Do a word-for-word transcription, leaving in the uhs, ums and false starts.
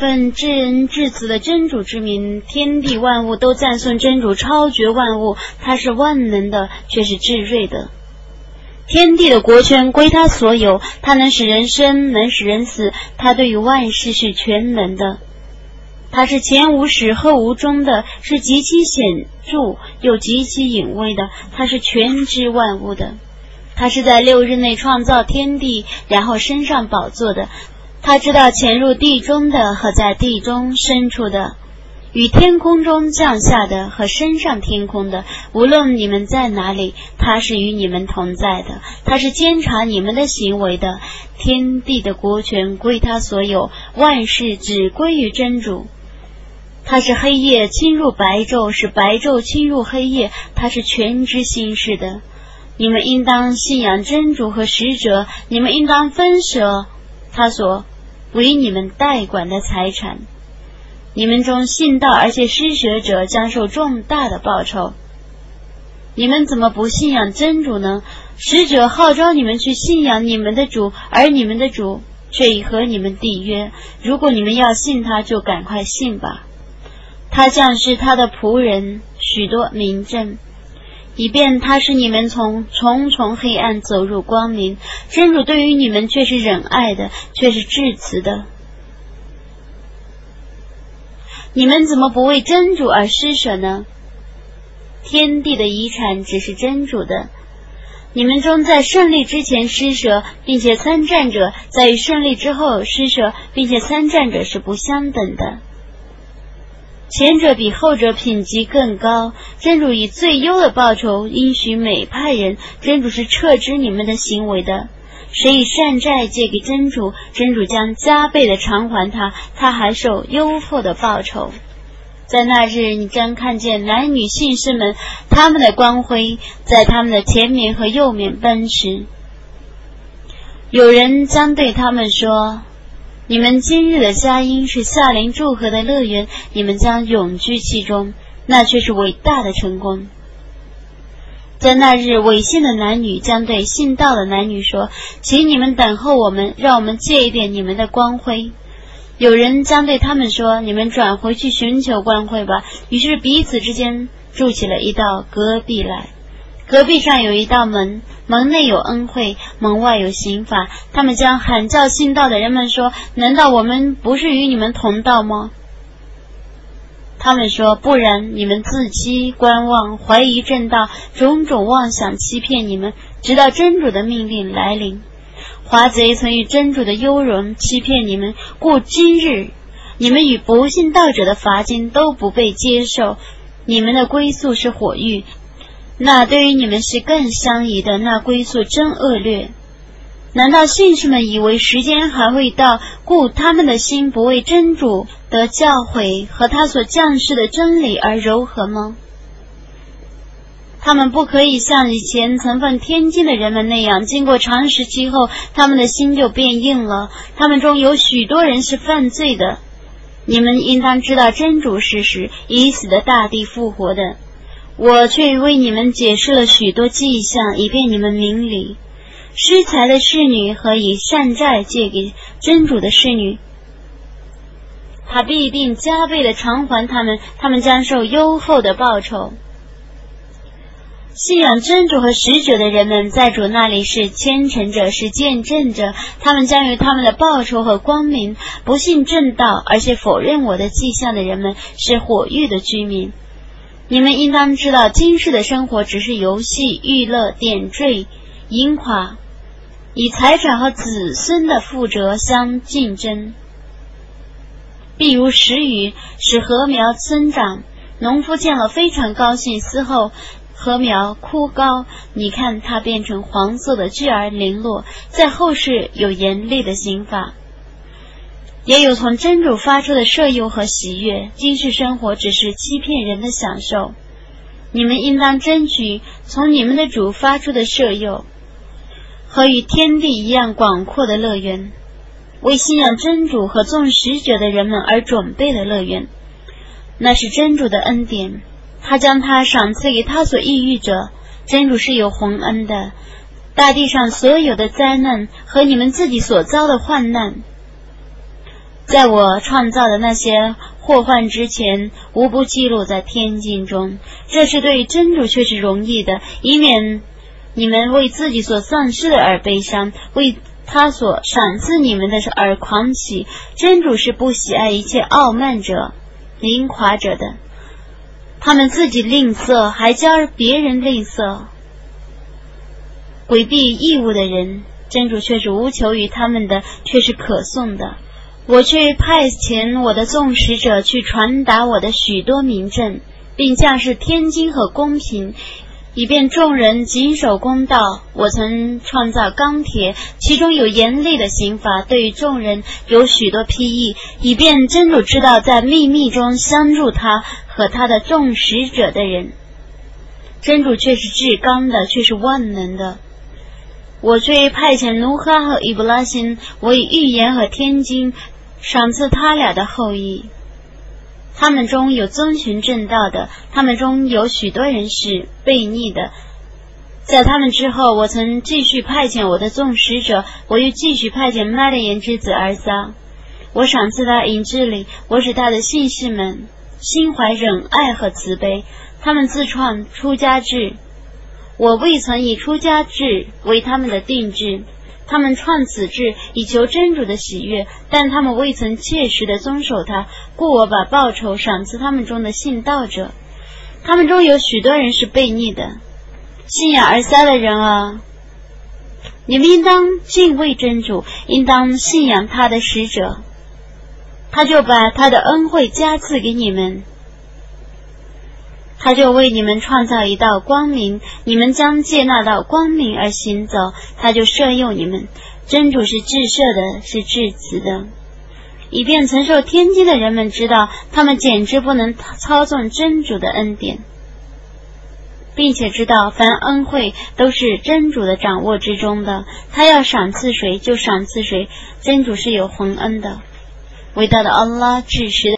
奉至恩至慈的真主之名，天地万物都赞颂真主超绝万物，他是万能的，却是至睿的。天地的国权归他所有，他能使人生，能使人死，他对于万事是全能的。他是前无始后无终的，是极其显著又极其隐微的，他是全知万物的。他是在六日内创造天地，然后升上宝座的。他知道潜入地中的和在地中深处的，与天空中降下的和升上天空的，无论你们在哪里，他是与你们同在的。他是监察你们的行为的。天地的国权归他所有，万事只归于真主。他是黑夜侵入白昼，是白昼侵入黑夜，他是全知心事的。你们应当信仰真主和使者，你们应当分舍他所为你们代管的财产。你们中信道而且施舍者将受重大的报酬。你们怎么不信仰真主呢？使者号召你们去信仰你们的主，而你们的主却已和你们缔约。如果你们要信他，就赶快信吧。他将是他的仆人许多明证，以便他使你们从重重黑暗走入光明。真主对于你们却是仁爱的，却是至慈的。你们怎么不为真主而施舍呢？天地的遗产只是真主的。你们中在胜利之前施舍并且参战者，在于胜利之后施舍并且参战者是不相等的。前者比后者品级更高，真主以最优的报酬应许每派人。真主是彻知你们的行为的。谁以善债借给真主，真主将加倍的偿还他，他还受优厚的报酬。在那日，你将看见男女信士们，他们的光辉在他们的前面和右面奔驰。有人将对他们说，你们今日的佳音是夏林祝贺的乐园，你们将永居其中，那却是伟大的成功。在那日，违信的男女将对信道的男女说，请你们等候我们，让我们借一点你们的光辉。有人将对他们说，你们转回去寻求光辉吧。于是彼此之间筑起了一道隔壁来，隔壁上有一道门，门内有恩惠，门外有刑罚。他们将喊叫信道的人们说，难道我们不是与你们同道吗？他们说，不然，你们自欺观望，怀疑正道，种种妄想欺骗你们，直到真主的命令来临。华贼曾以真主的优容欺骗你们，故今日你们与不信道者的罚金都不被接受，你们的归宿是火狱，那对于你们是更相宜的，那归宿真恶劣。难道信士们以为时间还会到，故他们的心不为真主的教诲和他所降世的真理而柔和吗？他们不可以像以前曾奉天经的人们那样，经过长时期后，他们的心就变硬了。他们中有许多人是犯罪的。你们应当知道真主是使已死的大地复活的。我却为你们解释了许多迹象，以便你们明理。施财的侍女和以善债借给真主的侍女，他必定加倍的偿还他们，他们将受优厚的报酬。信仰真主和使者的人们，在主那里是虔诚者，是见证者，他们将有他们的报酬和光明。不信正道而且否认我的迹象的人们，是火狱的居民。你们应当知道，今世的生活只是游戏、娱乐、点缀、盈夸，以财产和子孙的富折相竞争。譬如时雨使禾苗增长，农夫见了非常高兴，嗣后禾苗枯槁，你看它变成黄色的枝儿零落，在后世有严厉的刑罚。也有从真主发出的摄诱和喜悦，今世生活只是欺骗人的享受。你们应当争取从你们的主发出的摄诱和与天地一样广阔的乐园，为信仰真主和众使者的人们而准备的乐园，那是真主的恩典，他将它赏赐给他所抑郁者。真主是有宏恩的。大地上所有的灾难和你们自己所遭的患难， 在我创造的那些祸患之前，无不记录在天经中。这是对真主却是容易的，以免你们为自己所丧失的而悲伤，为他所赏赐你们的而狂喜。真主是不喜爱一切傲慢者、凌垮者的。他们自己吝啬，还教别人吝啬，规避义务的人，真主却是无求于他们的，却是可颂的。我却派遣我的众使者去传达我的许多明证，并降示天经和公平，以便众人谨守公道。我曾创造钢铁，其中有严厉的刑罚，对于众人有许多批议，以便真主知道在秘密中相助他和他的众使者的人。真主却是至刚的，却是万能的。我却派遣努哈和伊布拉辛，我以预言和天经赏赐他俩的后裔。他们中有遵循正道的，他们中有许多人是悖逆的。在他们之后，我曾继续派遣我的众使者，我又继续派遣麦勒言之子尔撒。我赏赐他银智力，我使他的信士们心怀忍爱和慈悲。他们自创出家制，我未曾以出家制为他们的定制。他们创此制以求真主的喜悦，但他们未曾切实的遵守它，故我把报酬赏赐他们中的信道者。他们中有许多人是悖逆的。信仰尔撒的人啊，你们应当敬畏真主，应当信仰他的使者，他就把他的恩惠加赐给你们，他就为你们创造一道光明，你们将借那道光明而行走，他就摄诱你们。真主是至赦的，是至慈的，以便曾受天经的人们知道，他们简直不能操纵真主的恩典，并且知道凡恩惠都是真主的掌握之中的，他要赏赐谁就赏赐谁，真主是有宏恩的。伟大的安拉至实的